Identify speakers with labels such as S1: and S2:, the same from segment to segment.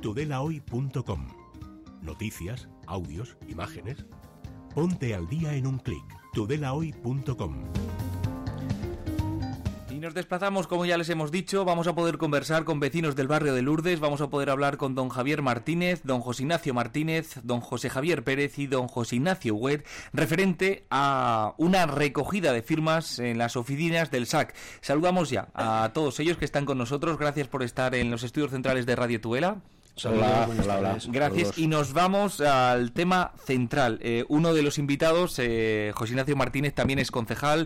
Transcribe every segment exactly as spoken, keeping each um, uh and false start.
S1: tudelahoy punto com. Noticias, audios, imágenes. Ponte al día en un clic. tudelahoy punto com.
S2: Y nos desplazamos, como ya les hemos dicho, vamos a poder conversar con vecinos del barrio de Lourdes, vamos a poder hablar con don Javier Martínez, don José Ignacio Martínez, don José Javier Pérez y don José Ignacio Huguet, referente a una recogida de firmas en las oficinas del S A C. Saludamos ya a todos ellos que están con nosotros, gracias por estar en los estudios centrales de Radio Tuela.
S3: Hola, hola, hola.
S2: Gracias.
S3: Todos.
S2: Y nos vamos al tema central. Eh, uno de los invitados, eh, José Ignacio Martínez, también es concejal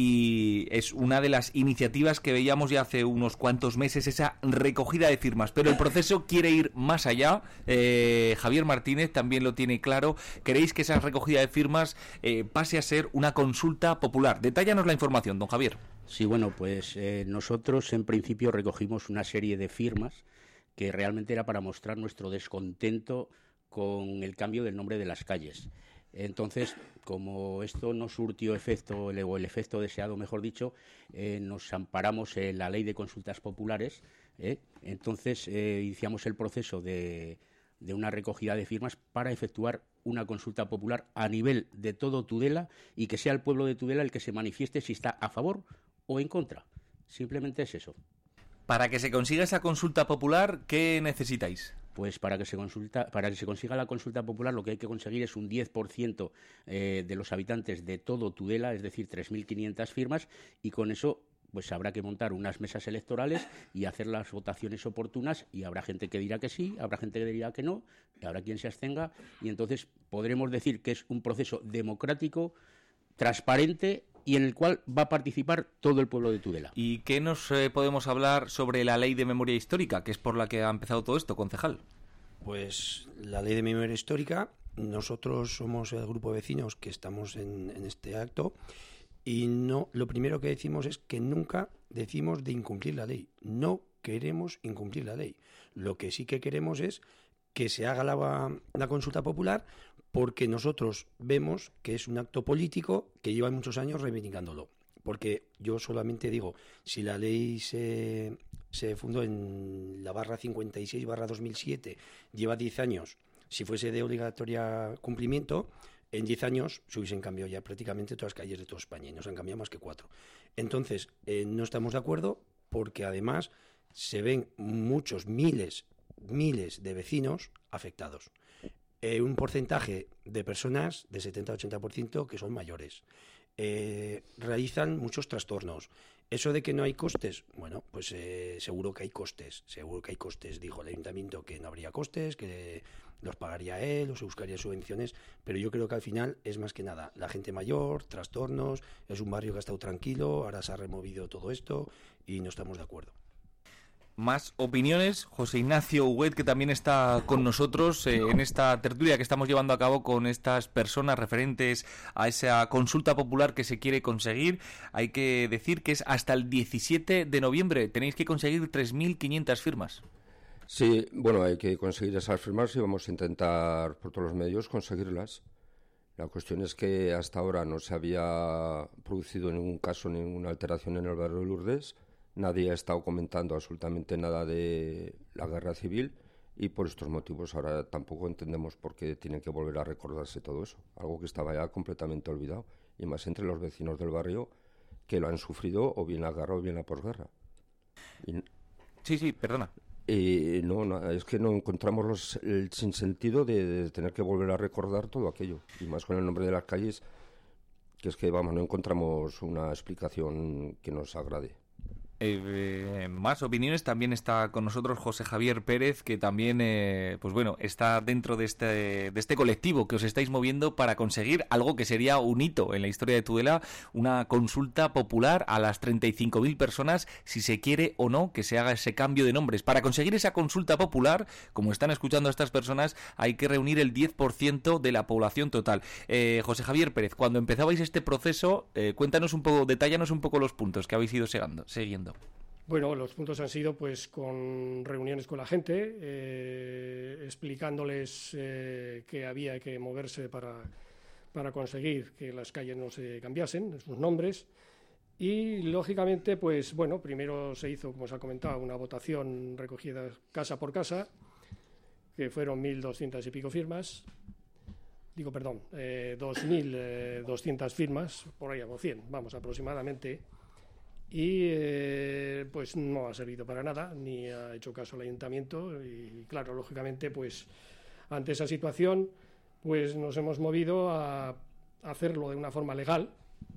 S2: y es una de las iniciativas que veíamos ya hace unos cuantos meses, esa recogida de firmas. Pero el proceso quiere ir más allá. Eh, Javier Martínez también lo tiene claro. ¿Queréis que esa recogida de firmas eh, pase a ser una consulta popular? Detállanos la información, don Javier.
S3: Sí, bueno, pues eh, nosotros en principio recogimos una serie de firmas que realmente era para mostrar nuestro descontento con el cambio del nombre de las calles. Entonces, como esto no surtió efecto, o el efecto deseado, mejor dicho, eh, nos amparamos en la ley de consultas populares. ¿eh? Entonces, eh, iniciamos el proceso de, de una recogida de firmas para efectuar una consulta popular a nivel de todo Tudela y que sea el pueblo de Tudela el que se manifieste si está a favor o en contra. Simplemente es eso.
S2: Para que se consiga esa consulta popular, ¿qué necesitáis?
S3: Pues para que se consulta, para que se consiga la consulta popular, lo que hay que conseguir es un diez por ciento eh, de los habitantes de todo Tudela, es decir, tres mil quinientas firmas, y con eso pues habrá que montar unas mesas electorales y hacer las votaciones oportunas, y habrá gente que dirá que sí, habrá gente que dirá que no, y habrá quien se abstenga, y entonces podremos decir que es un proceso democrático, transparente, y en el cual va a participar todo el pueblo de Tudela.
S2: ¿Y qué nos eh, podemos hablar sobre la Ley de Memoria Histórica, que es por la que ha empezado todo esto, concejal?
S4: Pues la Ley de Memoria Histórica, nosotros somos el grupo de vecinos que estamos en, en este acto, y no, lo primero que decimos es que nunca decimos de incumplir la ley. No queremos incumplir la ley. Lo que sí que queremos es que se haga la, la consulta popular, porque nosotros vemos que es un acto político que lleva muchos años reivindicándolo. Porque yo solamente digo, si la ley se, se fundó en la barra cincuenta y seis barra dos mil siete, lleva diez años, si fuese de obligatoria cumplimiento, en diez años se hubiesen cambiado ya prácticamente todas las calles de toda España, y no se han cambiado más que cuatro. Entonces, eh, no estamos de acuerdo, porque además se ven muchos, miles, miles de vecinos afectados. Eh, un porcentaje de personas de setenta a ochenta por ciento que son mayores. Eh, realizan muchos trastornos. Eso de que no hay costes, bueno, pues eh, seguro que hay costes, seguro que hay costes. Dijo el ayuntamiento que no habría costes, que los pagaría él o se buscaría subvenciones, pero yo creo que al final es más que nada la gente mayor, trastornos, es un barrio que ha estado tranquilo, ahora se ha removido todo esto y no estamos de acuerdo.
S2: Más opiniones, José Ignacio Huguet, que también está con nosotros eh, en esta tertulia que estamos llevando a cabo con estas personas referentes a esa consulta popular que se quiere conseguir. Hay que decir que es hasta el diecisiete de noviembre, tenéis que conseguir tres mil quinientas firmas.
S5: Sí, bueno, hay que conseguir esas firmas y vamos a intentar por todos los medios conseguirlas. La cuestión es que hasta ahora no se había producido en ningún caso ninguna alteración en el barrio de Lourdes. Nadie ha estado comentando absolutamente nada de la guerra civil y por estos motivos ahora tampoco entendemos por qué tiene que volver a recordarse todo eso. Algo que estaba ya completamente olvidado, y más entre los vecinos del barrio que lo han sufrido o bien la guerra o bien la posguerra. Y,
S2: sí, sí, perdona.
S5: Y no, no, es que no encontramos los, el sinsentido de, de tener que volver a recordar todo aquello, y más con el nombre de las calles, que es que, vamos, no encontramos una explicación que nos agrade.
S2: Eh, eh, más opiniones, también está con nosotros José Javier Pérez, que también eh, pues bueno, está dentro de este, de este colectivo que os estáis moviendo para conseguir algo que sería un hito en la historia de Tudela, una consulta popular a las treinta y cinco mil personas, si se quiere o no que se haga ese cambio de nombres. Para conseguir esa consulta popular, como están escuchando a estas personas, hay que reunir el diez por ciento de la población total. eh, José Javier Pérez, cuando empezabais este proceso, eh, cuéntanos un poco, detállanos un poco los puntos que habéis ido segando, siguiendo.
S6: Bueno, los puntos han sido pues con reuniones con la gente, eh, explicándoles eh, que había que moverse para, para conseguir que las calles no se cambiasen, sus nombres. Y, lógicamente, pues bueno, primero se hizo, como se ha comentado, una votación recogida casa por casa, que fueron mil doscientas y pico firmas. Digo, perdón, eh, dos mil doscientas firmas, por ahí, o cien, vamos, aproximadamente. Y eh, pues no ha servido para nada, ni ha hecho caso al ayuntamiento. Y claro, lógicamente, pues ante esa situación, pues nos hemos movido a hacerlo de una forma legal,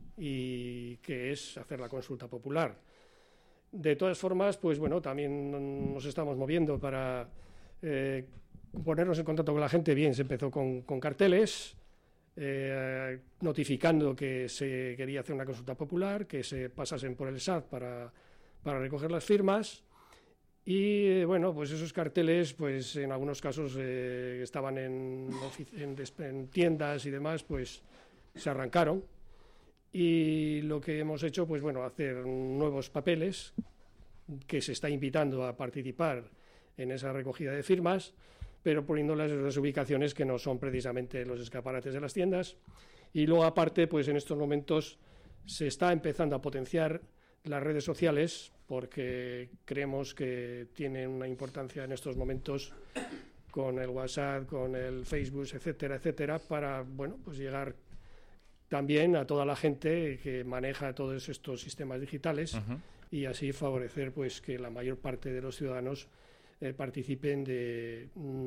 S6: y que es hacer la consulta popular. De todas formas, pues bueno, también nos estamos moviendo para eh, ponernos en contacto con la gente. Bien, se empezó con, con carteles, eh, notificando que se quería hacer una consulta popular, que se pasasen por el S A D para, para recoger las firmas. Y eh, bueno, pues esos carteles, pues en algunos casos eh, estaban en, en, en tiendas y demás, pues se arrancaron. Y lo que hemos hecho, pues bueno, hacer nuevos papeles, que se está invitando a participar en esa recogida de firmas, pero poniéndolas en las ubicaciones que no son precisamente los escaparates de las tiendas. Y luego, aparte, pues en estos momentos se está empezando a potenciar las redes sociales, porque creemos que tienen una importancia en estos momentos, con el WhatsApp, con el Facebook, etcétera, etcétera, para, bueno, pues llegar también a toda la gente que maneja todos estos sistemas digitales. Uh-huh. Y así favorecer, pues, que la mayor parte de los ciudadanos eh, participen de,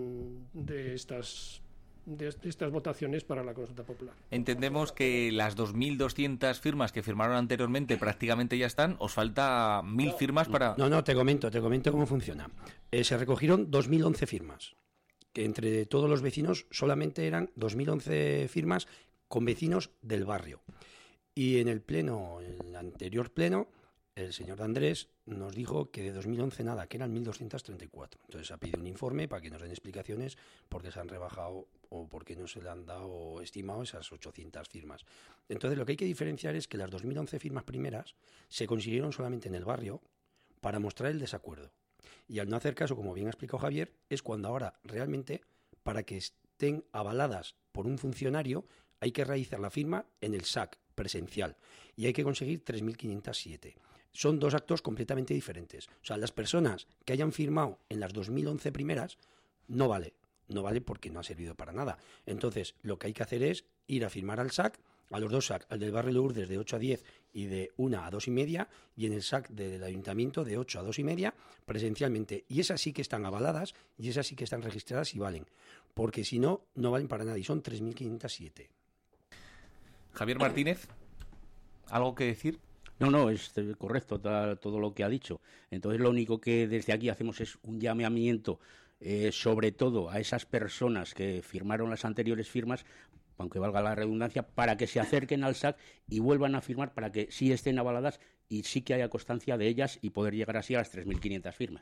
S6: de estas de, de estas votaciones para la consulta popular.
S2: Entendemos que las dos mil doscientas firmas que firmaron anteriormente prácticamente ya están. Os falta mil no, firmas para...
S4: No, no, te comento, te comento cómo funciona. Eh, se recogieron dos mil once firmas, que entre todos los vecinos solamente eran dos mil once firmas con vecinos del barrio. Y en el pleno, en el anterior pleno, el señor Andrés nos dijo que de dos mil once nada, que eran mil doscientas treinta y cuatro. Entonces ha pedido un informe para que nos den explicaciones por qué se han rebajado o por qué no se le han dado estimado esas ochocientas firmas. Entonces lo que hay que diferenciar es que las dos mil once firmas primeras se consiguieron solamente en el barrio para mostrar el desacuerdo. Y al no hacer caso, como bien ha explicado Javier, es cuando ahora realmente, para que estén avaladas por un funcionario, hay que realizar la firma en el S A C presencial y hay que conseguir tres mil quinientas siete. Son dos actos completamente diferentes. O sea, las personas que hayan firmado en las dos mil once primeras no vale. No vale porque no ha servido para nada. Entonces, lo que hay que hacer es ir a firmar al S A C, a los dos S A C, al del barrio Lourdes de ocho a diez y de una a dos y media, y en el S A C del ayuntamiento de ocho a dos y media, presencialmente. Y esas sí que están avaladas y esas sí que están registradas y valen. Porque si no, no valen para nada y son tres mil quinientas siete.
S2: Javier Martínez, ¿algo que decir?
S3: No, no, es correcto todo lo que ha dicho. Entonces, lo único que desde aquí hacemos es un llamamiento, eh, sobre todo a esas personas que firmaron las anteriores firmas, aunque valga la redundancia, para que se acerquen al S A C y vuelvan a firmar para que sí estén avaladas y sí que haya constancia de ellas y poder llegar así a las tres mil quinientas firmas.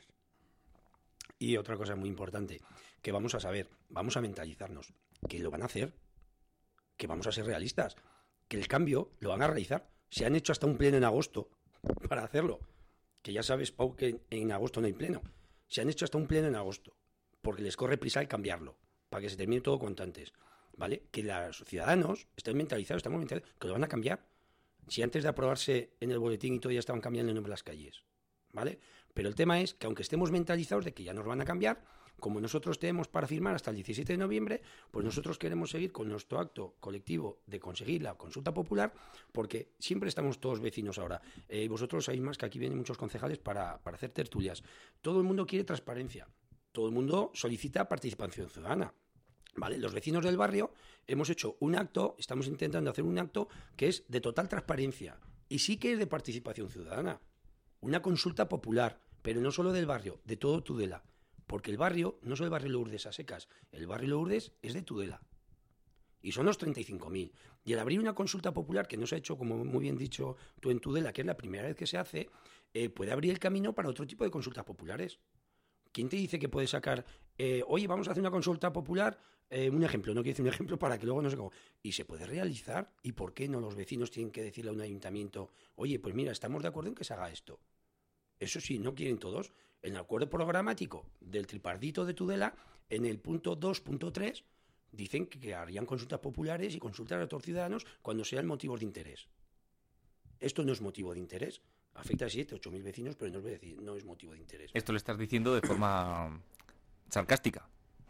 S4: Y otra cosa muy importante, que vamos a saber, vamos a mentalizarnos, que lo van a hacer, que vamos a ser realistas, que el cambio lo van a realizar. Se han hecho hasta un pleno en agosto para hacerlo. Que ya sabes, Pau, que en agosto no hay pleno. Se han hecho hasta un pleno en agosto, porque les corre prisa el cambiarlo, para que se termine todo cuanto antes. ¿Vale? Que los ciudadanos estén mentalizados, estamos mentalizados, que lo van a cambiar. Si antes de aprobarse en el boletín y todo ya estaban cambiando el nombre de las calles. ¿Vale? Pero el tema es que aunque estemos mentalizados de que ya nos van a cambiar, como nosotros tenemos para firmar hasta el diecisiete de noviembre, pues nosotros queremos seguir con nuestro acto colectivo de conseguir la consulta popular, porque siempre estamos todos vecinos ahora. Eh, vosotros sabéis más que aquí vienen muchos concejales para, para hacer tertulias. Todo el mundo quiere transparencia. Todo el mundo solicita participación ciudadana. ¿Vale? Los vecinos del barrio hemos hecho un acto, estamos intentando hacer un acto que es de total transparencia y sí que es de participación ciudadana. Una consulta popular, pero no solo del barrio, de todo Tudela. Porque el barrio no es el barrio Lourdes a secas, el barrio Lourdes es de Tudela. Y son los treinta y cinco mil. Y al abrir una consulta popular, que no se ha hecho, como muy bien dicho tú, en Tudela, que es la primera vez que se hace, eh, puede abrir el camino para otro tipo de consultas populares. ¿Quién te dice que puede sacar, eh, oye, vamos a hacer una consulta popular? Eh, un ejemplo, no quiero decir un ejemplo para que luego no se... Y se puede realizar. ¿Y por qué no los vecinos tienen que decirle a un ayuntamiento, oye, pues mira, estamos de acuerdo en que se haga esto? Eso sí, no quieren todos. En el acuerdo programático del tripartito de Tudela, en el punto dos punto tres, dicen que harían consultas populares y consultas a todos los ciudadanos cuando sean motivos de interés. Esto no es motivo de interés. Afecta a siete, ocho mil vecinos, pero no es, no es motivo de interés.
S2: Esto lo estás diciendo de forma sarcástica.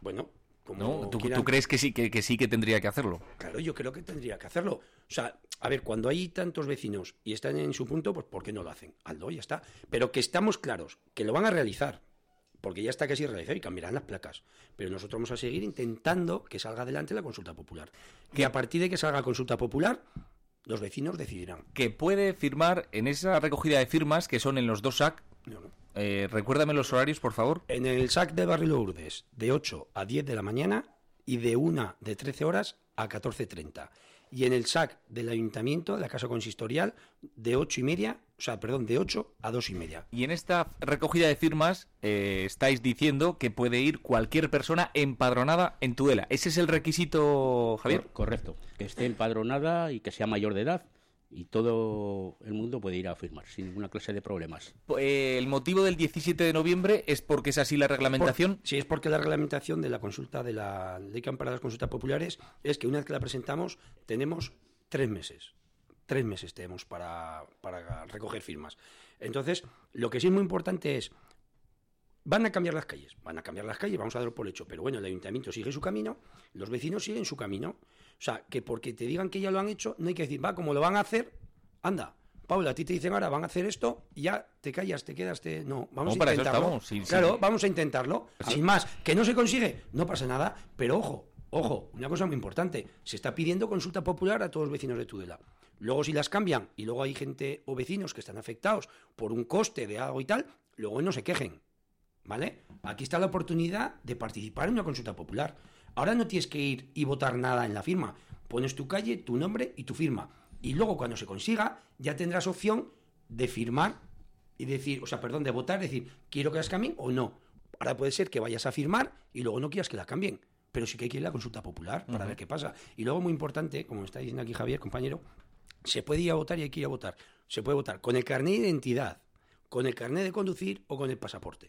S4: Bueno, como
S2: ¿no? ¿Tú,
S4: quieran...
S2: ¿Tú crees que sí que, que sí que tendría que hacerlo?
S4: Claro, yo creo que tendría que hacerlo. O sea, a ver, cuando hay tantos vecinos y están en su punto, pues ¿por qué no lo hacen? Hazlo, ya está. Pero que estamos claros, que lo van a realizar, porque ya está casi realizado y cambiarán las placas. Pero nosotros vamos a seguir intentando que salga adelante la consulta popular. Y a partir de que salga la consulta popular, los vecinos decidirán.
S2: Que puede firmar en esa recogida de firmas, que son en los dos S A C.
S4: No, no.
S2: Eh, recuérdame los horarios, por favor.
S4: En el S A C de Barrio Lourdes, de ocho a diez de la mañana y de una de trece horas a catorce treinta. Y en el S A C del Ayuntamiento, de la Casa Consistorial, de ocho y media, o sea, perdón, de ocho a dos y media.
S2: Y en esta recogida de firmas eh, estáis diciendo que puede ir cualquier persona empadronada en Tudela. ¿Ese es el requisito, Javier?
S3: Cor- correcto, que esté empadronada y que sea mayor de edad. Y todo el mundo puede ir a firmar sin ninguna clase de problemas.
S2: Eh, el motivo del diecisiete de noviembre es porque es así la reglamentación.
S4: Por, sí, es porque la reglamentación de la consulta de la Ley que ampara las consultas populares es que una vez que la presentamos tenemos tres meses. Tres meses tenemos para, para recoger firmas. Entonces, lo que sí es muy importante es, van a cambiar las calles, van a cambiar las calles, vamos a darlo por hecho, pero bueno, el ayuntamiento sigue su camino, los vecinos siguen su camino. O sea, que porque te digan que ya lo han hecho, no hay que decir, va, como lo van a hacer, anda, Paula, a ti te dicen ahora, van a hacer esto, y ya te callas, te quedas, te... No, vamos
S2: No,
S4: a
S2: para eso
S4: intentarlo.
S2: estamos, sí,
S4: claro,
S2: sí.
S4: vamos a intentarlo. Sin más, que no se consigue, no pasa nada, pero ojo, ojo, una cosa muy importante, se está pidiendo consulta popular a todos los vecinos de Tudela. Luego si las cambian, y luego hay gente o vecinos que están afectados por un coste de algo y tal, luego no se quejen, ¿vale? Aquí está la oportunidad de participar en una consulta popular. Ahora no tienes que ir y votar nada en la firma. Pones tu calle, tu nombre y tu firma. Y luego, cuando se consiga, ya tendrás opción de firmar y decir, o sea, perdón, de votar, decir, ¿quiero que las cambien o no? Ahora puede ser que vayas a firmar y luego no quieras que la cambien. Pero sí que hay que ir a la consulta popular para uh-huh. ver qué pasa. Y luego, muy importante, como está diciendo aquí Javier, compañero, se puede ir a votar y hay que ir a votar. Se puede votar con el carnet de identidad, con el carnet de conducir o con el pasaporte.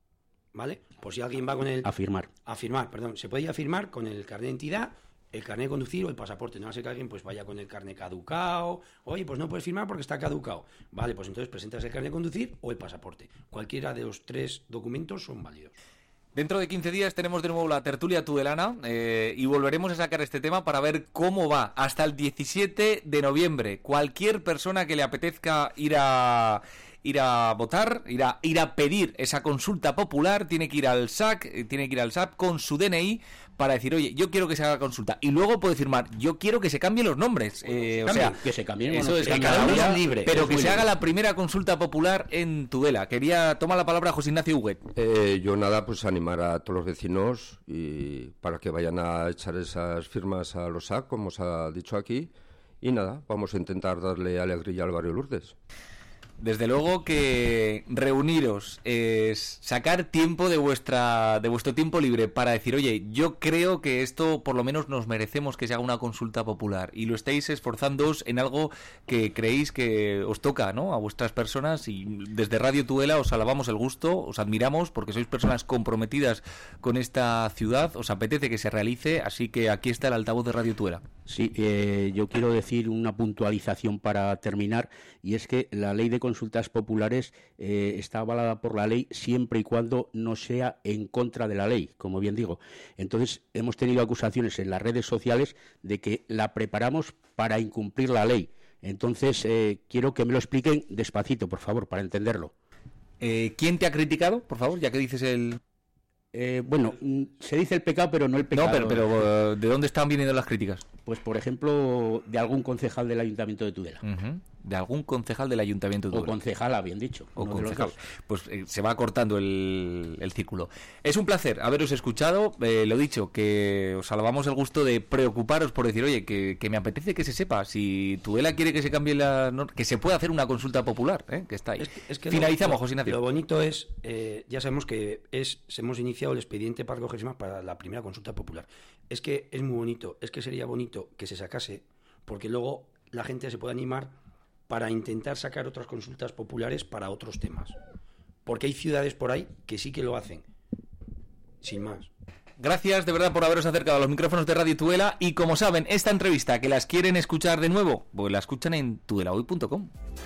S4: ¿Vale? Por si alguien va con el...
S3: A firmar.
S4: A firmar, perdón. Se puede ir a firmar con el carnet de identidad, el carnet de conducir o el pasaporte. No va a ser que alguien pues vaya con el carnet caducado. Oye, pues no puedes firmar porque está caducado. Vale, pues entonces presentas el carnet de conducir o el pasaporte. Cualquiera de los tres documentos son válidos.
S2: Dentro de quince días tenemos de nuevo la tertulia tudelana eh, y volveremos a sacar este tema para ver cómo va hasta el diecisiete de noviembre. Cualquier persona que le apetezca ir a... ir a votar, ir a, ir a pedir esa consulta popular, tiene que ir al S A C, tiene que ir al S A P con su D N I para decir, oye, yo quiero que se haga consulta. Y luego puede firmar, yo quiero que se cambien los nombres. Eh, o sea,
S3: que se cambien.
S2: Eso
S3: bueno,
S2: es,
S3: que
S2: que
S3: cada
S2: cada
S3: uno
S2: uno
S3: libre.
S2: pero que se
S3: libre.
S2: haga la primera consulta popular en Tudela. Quería tomar la palabra José Ignacio Huguet.
S5: Eh, yo nada, pues animar a todos los vecinos y para que vayan a echar esas firmas a los S A C, como os ha dicho aquí. Y nada, vamos a intentar darle alegría al barrio Lourdes.
S2: Desde luego que reuniros es sacar tiempo de vuestra de vuestro tiempo libre para decir, oye, yo creo que esto por lo menos nos merecemos que se haga una consulta popular y lo estáis esforzándoos en algo que creéis que os toca, ¿no? A vuestras personas y desde Radio Tudela os alabamos el gusto, os admiramos porque sois personas comprometidas con esta ciudad, os apetece que se realice, así que aquí está el altavoz de Radio Tudela.
S3: Sí, eh, yo quiero decir una puntualización para terminar y es que la ley de consultas populares eh, está avalada por la ley siempre y cuando no sea en contra de la ley, como bien digo. Entonces, hemos tenido acusaciones en las redes sociales de que la preparamos para incumplir la ley. Entonces, eh, quiero que me lo expliquen despacito, por favor, para entenderlo.
S2: Eh, ¿Quién te ha criticado, por favor, ya que dices el...?
S3: Eh, bueno, se dice el pecado, pero no el pecado.
S2: No, pero, pero ¿de dónde están viniendo las críticas?
S3: Pues, por ejemplo, de algún concejal del Ayuntamiento de Tudela.
S2: Uh-huh. De algún concejal del Ayuntamiento de Tudela.
S3: O concejala, bien dicho.
S2: O concejal. Pues eh, se va cortando el, el círculo. Es un placer haberos escuchado. Eh, lo dicho, que os salvamos el gusto de preocuparos por decir, oye, que, que me apetece que se sepa. Si Tudela quiere que se cambie la... No, que se pueda hacer una consulta popular, ¿eh? Que está ahí.
S4: Es que, es que
S2: Finalizamos,
S4: lo,
S2: José Ignacio.
S4: Lo bonito es, eh, ya sabemos que es hemos iniciado el expediente para recoger firmas para la primera consulta popular. Es que es muy bonito, es que sería bonito que se sacase, porque luego la gente se puede animar para intentar sacar otras consultas populares para otros temas. Porque hay ciudades por ahí que sí que lo hacen. Sin más.
S2: Gracias de verdad por haberos acercado a los micrófonos de Radio Tudela y como saben, esta entrevista que las quieren escuchar de nuevo, pues la escuchan en tudelahoy punto com.